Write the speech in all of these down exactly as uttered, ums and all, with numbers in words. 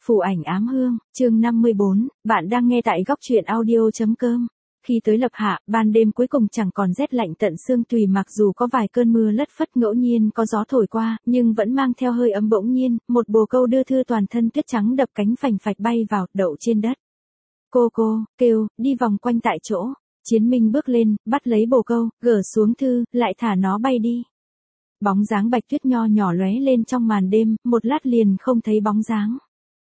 Phù ảnh ám hương, chương năm mươi bốn, bạn đang nghe tại góc truyện audio.com. Khi tới lập hạ, ban đêm cuối cùng chẳng còn rét lạnh tận xương tùy mặc dù có vài cơn mưa lất phất ngẫu nhiên có gió thổi qua, nhưng vẫn mang theo hơi ấm bỗng nhiên, một bồ câu đưa thư toàn thân tuyết trắng đập cánh phành phạch bay vào, đậu trên đất. Cô cô, kêu, đi vòng quanh tại chỗ. Chiến Minh bước lên, bắt lấy bồ câu, gỡ xuống thư, lại thả nó bay đi. Bóng dáng Bạch Tuyết nho nhỏ lóe lên trong màn đêm, một lát liền không thấy bóng dáng.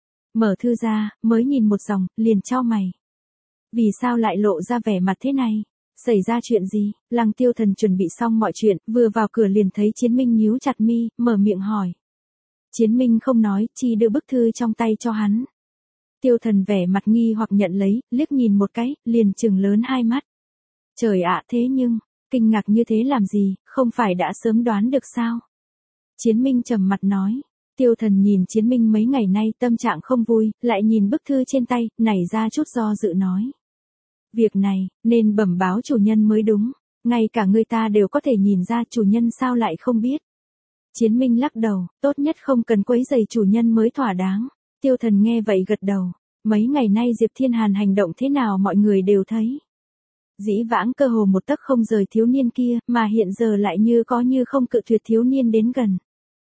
Mở thư ra, mới nhìn một dòng, liền chau mày. Vì sao lại lộ ra vẻ mặt thế này? Xảy ra chuyện gì? Lăng Tiêu Thần chuẩn bị xong mọi chuyện, vừa vào cửa liền thấy Chiến Minh nhíu chặt mi, mở miệng hỏi. Chiến Minh không nói, chỉ đưa bức thư trong tay cho hắn. Tiêu Thần vẻ mặt nghi hoặc nhận lấy, liếc nhìn một cái, liền trừng lớn hai mắt. Trời ạ, thế nhưng, kinh ngạc như thế làm gì, không phải đã sớm đoán được sao? Chiến Minh trầm mặt nói. Tiêu Thần nhìn Chiến Minh mấy ngày nay tâm trạng không vui, lại nhìn bức thư trên tay, nảy ra chút do dự nói. Việc này, nên bẩm báo chủ nhân mới đúng, ngay cả người ta đều có thể nhìn ra chủ nhân sao lại không biết. Chiến Minh lắc đầu, tốt nhất không cần quấy rầy chủ nhân mới thỏa đáng. Tiêu Thần nghe vậy gật đầu, mấy ngày nay Diệp Thiên Hàn hành động thế nào mọi người đều thấy. Dĩ vãng cơ hồ một tấc không rời thiếu niên kia, mà hiện giờ lại như có như không cự tuyệt thiếu niên đến gần.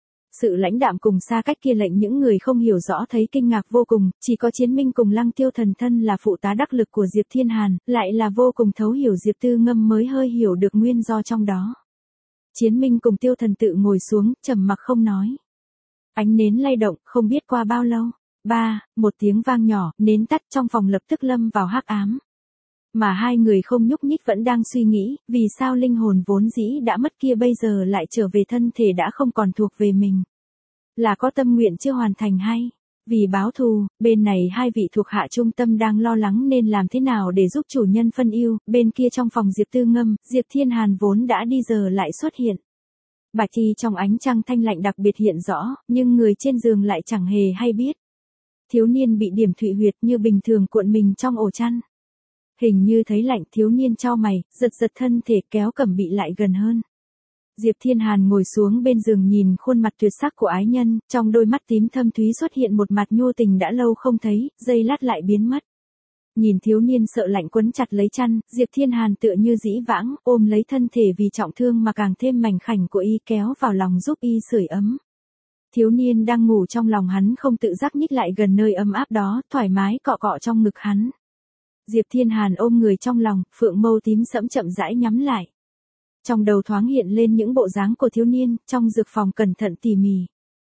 Sự lãnh đạm cùng xa cách kia lệnh những người không hiểu rõ thấy kinh ngạc vô cùng, chỉ có Chiến Minh cùng Lăng Tiêu Thần thân là phụ tá đắc lực của Diệp Thiên Hàn, lại là vô cùng thấu hiểu Diệp Tư Ngâm mới hơi hiểu được nguyên do trong đó. Chiến Minh cùng Tiêu Thần tự ngồi xuống, trầm mặc không nói. Ánh nến lay động, không biết qua bao lâu. Ba, một tiếng vang nhỏ, nến tắt trong phòng lập tức lâm vào hắc ám. Mà hai người không nhúc nhích vẫn đang suy nghĩ, vì sao linh hồn vốn dĩ đã mất kia bây giờ lại trở về thân thể đã không còn thuộc về mình. Là có tâm nguyện chưa hoàn thành hay? Vì báo thù, bên này hai vị thuộc hạ trung tâm đang lo lắng nên làm thế nào để giúp chủ nhân phân ưu, bên kia trong phòng Diệp Tư Ngâm, Diệp Thiên Hàn vốn đã đi giờ lại xuất hiện. Bạch y trong ánh trăng thanh lạnh đặc biệt hiện rõ, nhưng người trên giường lại chẳng hề hay biết. Thiếu niên bị điểm thụy huyệt như bình thường cuộn mình trong ổ chăn. Hình như thấy lạnh thiếu niên chau mày, giật giật thân thể kéo Cẩm Bị lại gần hơn. Diệp Thiên Hàn ngồi xuống bên giường nhìn khuôn mặt tuyệt sắc của ái nhân, trong đôi mắt tím thâm thúy xuất hiện một mặt nhu tình đã lâu không thấy, giây lát lại biến mất. Nhìn thiếu niên sợ lạnh quấn chặt lấy chăn, Diệp Thiên Hàn tựa như dĩ vãng, ôm lấy thân thể vì trọng thương mà càng thêm mảnh khảnh của y kéo vào lòng giúp y sưởi ấm. Thiếu niên đang ngủ trong lòng hắn không tự giác nhích lại gần nơi ấm áp đó, thoải mái cọ cọ trong ngực hắn. Diệp Thiên Hàn ôm người trong lòng, phượng mâu tím sẫm chậm rãi nhắm lại. Trong đầu thoáng hiện lên những bộ dáng của thiếu niên, trong dược phòng cẩn thận tỉ mỉ.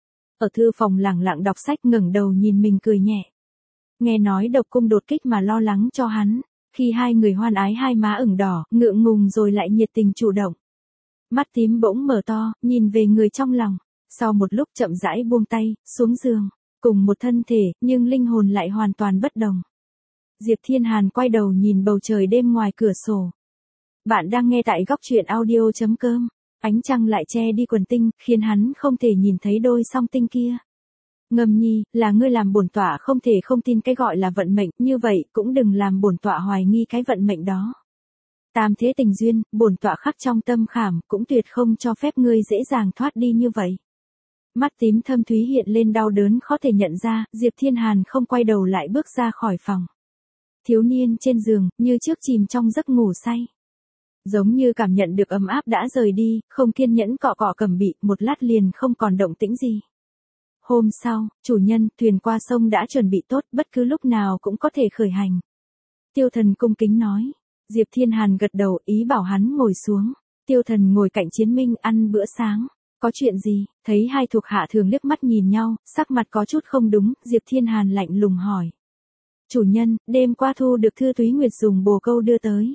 Ở thư phòng lẳng lặng đọc sách ngẩng đầu nhìn mình cười nhẹ. Nghe nói độc cung đột kích mà lo lắng cho hắn, khi hai người hoan ái hai má ửng đỏ, ngượng ngùng rồi lại nhiệt tình chủ động. Mắt tím bỗng mở to, nhìn về người trong lòng, sau một lúc chậm rãi buông tay, xuống giường, cùng một thân thể, nhưng linh hồn lại hoàn toàn bất đồng. Diệp Thiên Hàn quay đầu nhìn bầu trời đêm ngoài cửa sổ. Bạn đang nghe tại góc truyện audio.com. Ánh trăng lại che đi quần tinh, khiến hắn không thể nhìn thấy đôi song tinh kia. Ngâm nhi, là ngươi làm bổn tọa không thể không tin cái gọi là vận mệnh, như vậy cũng đừng làm bổn tọa hoài nghi cái vận mệnh đó. Tam thế tình duyên, bổn tọa khắc trong tâm khảm, cũng tuyệt không cho phép ngươi dễ dàng thoát đi như vậy. Mắt tím thâm thúy hiện lên đau đớn khó thể nhận ra, Diệp Thiên Hàn không quay đầu lại bước ra khỏi phòng. Thiếu niên trên giường, như trước chìm trong giấc ngủ say. Giống như cảm nhận được ấm áp đã rời đi, không kiên nhẫn cọ cọ Cẩm Bị, một lát liền không còn động tĩnh gì. Hôm sau, chủ nhân, thuyền qua sông đã chuẩn bị tốt, bất cứ lúc nào cũng có thể khởi hành. Tiêu Thần cung kính nói. Diệp Thiên Hàn gật đầu, ý bảo hắn ngồi xuống. Tiêu Thần ngồi cạnh Chiến Minh ăn bữa sáng. Có chuyện gì? Thấy hai thuộc hạ thường liếc mắt nhìn nhau, sắc mặt có chút không đúng, Diệp Thiên Hàn lạnh lùng hỏi. Chủ nhân, đêm qua thu được thư Túy Nguyệt dùng bồ câu đưa tới.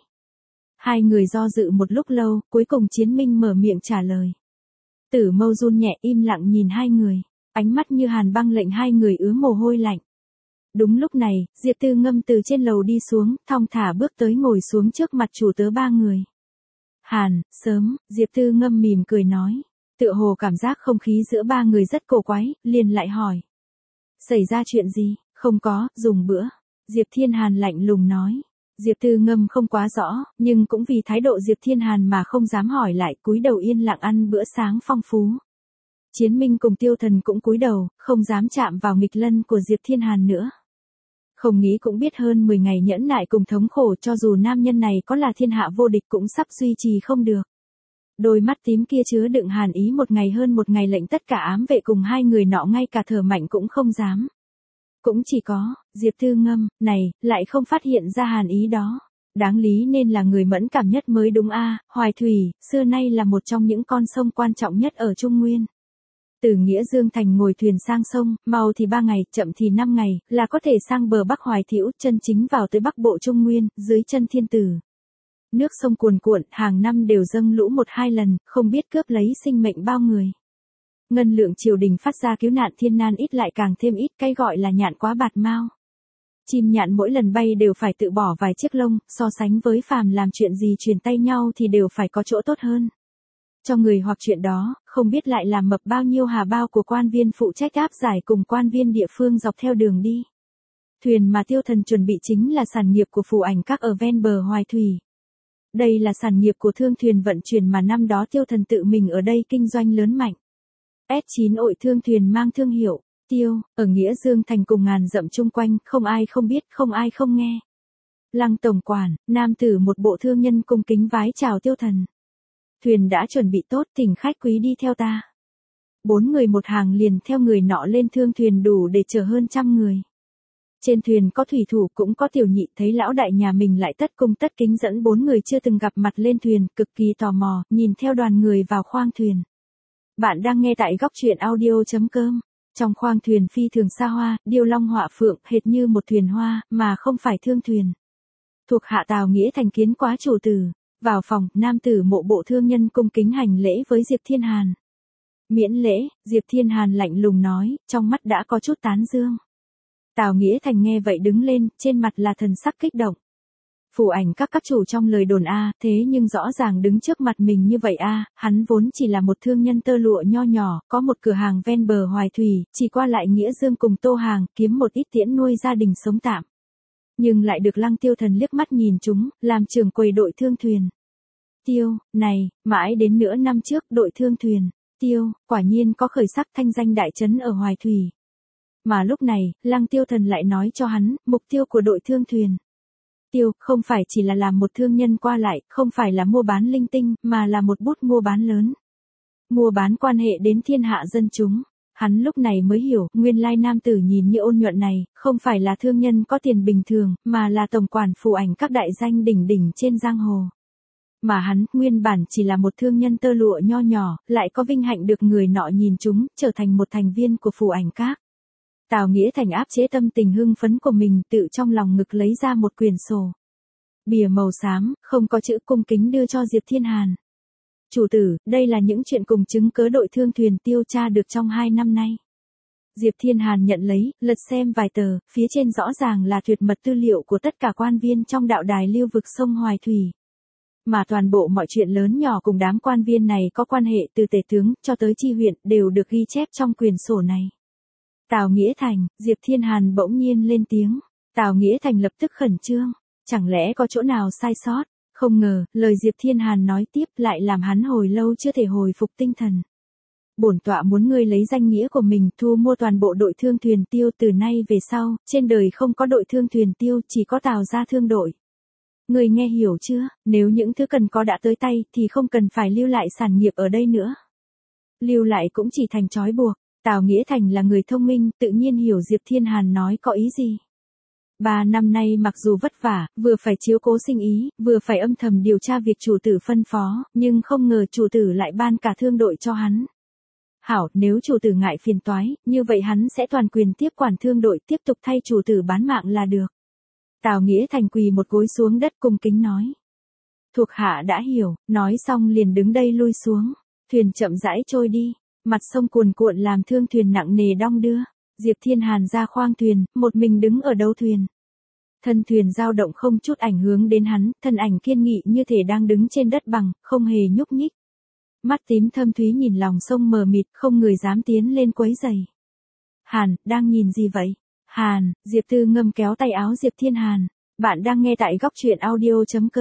Hai người do dự một lúc lâu, cuối cùng Chiến Minh mở miệng trả lời. Tử Mâu run nhẹ im lặng nhìn hai người, ánh mắt như hàn băng lệnh hai người ứa mồ hôi lạnh. Đúng lúc này, Diệp Tư Ngâm từ trên lầu đi xuống, thong thả bước tới ngồi xuống trước mặt chủ tớ ba người. Hàn, sớm, Diệp Tư Ngâm mỉm cười nói. Tựa hồ cảm giác không khí giữa ba người rất cổ quái, liền lại hỏi. Xảy ra chuyện gì? Không có, dùng bữa. Diệp Thiên Hàn lạnh lùng nói. Diệp Tư Ngâm không quá rõ, nhưng cũng vì thái độ Diệp Thiên Hàn mà không dám hỏi lại, cúi đầu yên lặng ăn bữa sáng phong phú. Chiến Minh cùng Tiêu Thần cũng cúi đầu, không dám chạm vào nghịch lân của Diệp Thiên Hàn nữa. Không nghĩ cũng biết hơn mười ngày nhẫn nại cùng thống khổ, cho dù nam nhân này có là thiên hạ vô địch cũng sắp duy trì không được. Đôi mắt tím kia chứa đựng hàn ý, một ngày hơn một ngày lệnh tất cả ám vệ cùng hai người nọ ngay cả thở mạnh cũng không dám. Cũng chỉ có, Diệp Tư Ngâm, này, lại không phát hiện ra hàn ý đó. Đáng lý nên là người mẫn cảm nhất mới đúng a. Hoài Thủy, xưa nay là một trong những con sông quan trọng nhất ở Trung Nguyên. Từ Nghĩa Dương Thành ngồi thuyền sang sông, mau thì ba ngày, chậm thì năm ngày, là có thể sang bờ Bắc Hoài Thiễu, chân chính vào tới Bắc Bộ Trung Nguyên, dưới chân thiên tử. Nước sông cuồn cuộn, hàng năm đều dâng lũ một hai lần, không biết cướp lấy sinh mệnh bao người. Ngân lượng triều đình phát ra cứu nạn thiên nan ít lại càng thêm ít, cái gọi là nhạn quá bạt mao. Chim nhạn mỗi lần bay đều phải tự bỏ vài chiếc lông, so sánh với phàm làm chuyện gì truyền tay nhau thì đều phải có chỗ tốt hơn. Cho người hoặc chuyện đó, không biết lại làm mập bao nhiêu hà bao của quan viên phụ trách áp giải cùng quan viên địa phương dọc theo đường đi. Thuyền mà Tiêu Thần chuẩn bị chính là sản nghiệp của Phù Ảnh Các ở ven bờ Hoài Thủy. Đây là sản nghiệp của thương thuyền vận chuyển mà năm đó Tiêu Thần tự mình ở đây kinh doanh lớn mạnh. ét chín ội thương thuyền mang thương hiệu Tiêu, ở Nghĩa Dương Thành cùng ngàn dặm chung quanh, không ai không biết, không ai không nghe. Lăng tổng quản, nam tử một bộ thương nhân cung kính vái chào Tiêu Thần. Thuyền đã chuẩn bị tốt, thỉnh khách quý đi theo ta. Bốn người một hàng liền theo người nọ lên thương thuyền đủ để chở hơn trăm người. Trên thuyền có thủy thủ cũng có tiểu nhị, thấy lão đại nhà mình lại tất cung tất kính dẫn bốn người chưa từng gặp mặt lên thuyền, cực kỳ tò mò, nhìn theo đoàn người vào khoang thuyền. Bạn đang nghe tại góc truyện audio chấm com. Trong khoang thuyền phi thường xa hoa, điêu long họa phượng, hệt như một thuyền hoa, mà không phải thương thuyền. Thuộc hạ Tào Nghĩa thành kiến quá chủ tử. Vào phòng, nam tử mộ bộ thương nhân cung kính hành lễ với Diệp Thiên Hàn. Miễn lễ, Diệp Thiên Hàn lạnh lùng nói, trong mắt đã có chút tán dương. Tào Nghĩa Thành nghe vậy đứng lên, trên mặt là thần sắc kích động. Phù Ảnh Các các chủ trong lời đồn a, thế nhưng rõ ràng đứng trước mặt mình như vậy a, hắn vốn chỉ là một thương nhân tơ lụa nho nhỏ, có một cửa hàng ven bờ Hoài Thủy, chỉ qua lại Nghĩa Dương cùng Tô Hàng, kiếm một ít tiễn nuôi gia đình sống tạm. Nhưng lại được Lăng Tiêu Thần liếc mắt nhìn chúng, làm trưởng quầy đội thương thuyền. Tiêu, này, mãi đến nửa năm trước đội thương thuyền, Tiêu, quả nhiên có khởi sắc thanh danh đại trấn ở Hoài Thủy. Mà lúc này, Lăng Tiêu Thần lại nói cho hắn, mục tiêu của đội thương thuyền. Tiêu, không phải chỉ là làm một thương nhân qua lại, không phải là mua bán linh tinh, mà là một bút mua bán lớn. Mua bán quan hệ đến thiên hạ dân chúng. Hắn lúc này mới hiểu, nguyên lai nam tử nhìn như ôn nhuận này, không phải là thương nhân có tiền bình thường, mà là tổng quản Phù Ảnh Các đại danh đỉnh đỉnh trên giang hồ. Mà hắn, nguyên bản chỉ là một thương nhân tơ lụa nho nhỏ, lại có vinh hạnh được người nọ nhìn chúng, trở thành một thành viên của Phù Ảnh Các. Tào Nghĩa Thành áp chế tâm tình hưng phấn của mình, tự trong lòng ngực lấy ra một quyển sổ. Bìa màu xám, không có chữ, cung kính đưa cho Diệp Thiên Hàn. Chủ tử, đây là những chuyện cùng chứng cớ đội thương thuyền Tiêu tra được trong hai năm nay. Diệp Thiên Hàn nhận lấy, lật xem vài tờ, phía trên rõ ràng là tuyệt mật tư liệu của tất cả quan viên trong đạo đài lưu vực sông Hoài Thủy. Mà toàn bộ mọi chuyện lớn nhỏ cùng đám quan viên này có quan hệ từ tể tướng cho tới chi huyện đều được ghi chép trong quyển sổ này. Tào Nghĩa Thành, Diệp Thiên Hàn bỗng nhiên lên tiếng. Tào Nghĩa Thành lập tức khẩn trương. Chẳng lẽ có chỗ nào sai sót? Không ngờ, lời Diệp Thiên Hàn nói tiếp lại làm hắn hồi lâu chưa thể hồi phục tinh thần. Bổn tọa muốn ngươi lấy danh nghĩa của mình thu mua toàn bộ đội thương thuyền Tiêu, từ nay về sau, trên đời không có đội thương thuyền Tiêu, chỉ có Tào gia thương đội. Ngươi nghe hiểu chưa? Nếu những thứ cần có đã tới tay thì không cần phải lưu lại sản nghiệp ở đây nữa. Lưu lại cũng chỉ thành trói buộc. Tào Nghĩa Thành là người thông minh, tự nhiên hiểu Diệp Thiên Hàn nói có ý gì. Ba năm nay mặc dù vất vả, vừa phải chiếu cố sinh ý, vừa phải âm thầm điều tra việc chủ tử phân phó, nhưng không ngờ chủ tử lại ban cả thương đội cho hắn. Hảo, nếu chủ tử ngại phiền toái, như vậy hắn sẽ toàn quyền tiếp quản thương đội, tiếp tục thay chủ tử bán mạng là được. Tào Nghĩa Thành quỳ một gối xuống đất cung kính nói. Thuộc hạ đã hiểu, nói xong liền đứng đây lui xuống. Thuyền chậm rãi trôi đi, mặt sông cuồn cuộn làm thương thuyền nặng nề đong đưa. Diệp Thiên Hàn ra khoang thuyền, một mình đứng ở đầu thuyền. Thân thuyền dao động không chút ảnh hưởng đến hắn, thân ảnh kiên nghị như thể đang đứng trên đất bằng, không hề nhúc nhích. Mắt tím thâm thúy nhìn lòng sông mờ mịt, không người dám tiến lên quấy rầy. Hàn, đang nhìn gì vậy? Hàn, Diệp Tư Ngâm kéo tay áo Diệp Thiên Hàn. Bạn đang nghe tại góc truyện audio chấm com.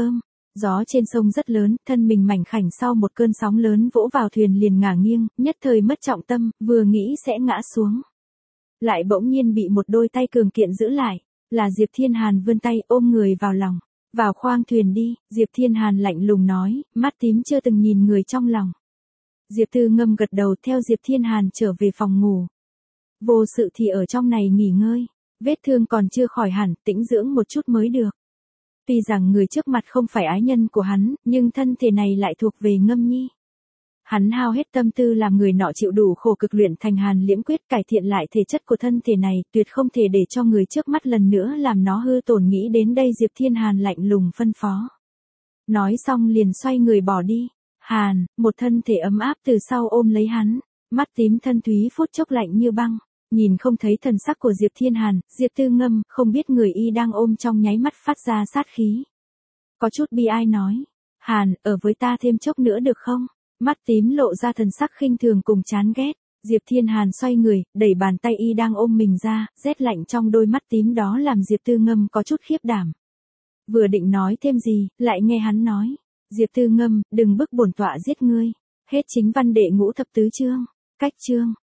Gió trên sông rất lớn, thân mình mảnh khảnh sau một cơn sóng lớn vỗ vào thuyền liền ngả nghiêng, nhất thời mất trọng tâm, vừa nghĩ sẽ ngã xuống. Lại bỗng nhiên bị một đôi tay cường kiện giữ lại, là Diệp Thiên Hàn vươn tay ôm người vào lòng. Vào khoang thuyền đi, Diệp Thiên Hàn lạnh lùng nói, mắt tím chưa từng nhìn người trong lòng. Diệp Tư Ngâm gật đầu theo Diệp Thiên Hàn trở về phòng ngủ. Vô sự thì ở trong này nghỉ ngơi, vết thương còn chưa khỏi hẳn, tĩnh dưỡng một chút mới được. Tuy rằng người trước mặt không phải ái nhân của hắn, nhưng thân thể này lại thuộc về Ngâm Nhi. Hắn hao hết tâm tư làm người nọ chịu đủ khổ cực luyện thành Hàn Liễm Quyết cải thiện lại thể chất của thân thể này, tuyệt không thể để cho người trước mắt lần nữa làm nó hư tổn. Nghĩ đến đây Diệp Thiên Hàn lạnh lùng phân phó. Nói xong liền xoay người bỏ đi. Hàn, một thân thể ấm áp từ sau ôm lấy hắn, mắt tím thân thúy phút chốc lạnh như băng, nhìn không thấy thần sắc của Diệp Thiên Hàn, Diệp Tư Ngâm không biết người y đang ôm trong nháy mắt phát ra sát khí. Có chút bi ai nói, Hàn, ở với ta thêm chốc nữa được không? Mắt tím lộ ra thần sắc khinh thường cùng chán ghét, Diệp Thiên Hàn xoay người, đẩy bàn tay y đang ôm mình ra, rét lạnh trong đôi mắt tím đó làm Diệp Tư Ngâm có chút khiếp đảm. Vừa định nói thêm gì, lại nghe hắn nói, Diệp Tư Ngâm, đừng bức bổn tọa giết ngươi. Hết chính văn đệ ngũ thập tứ chương, cách chương.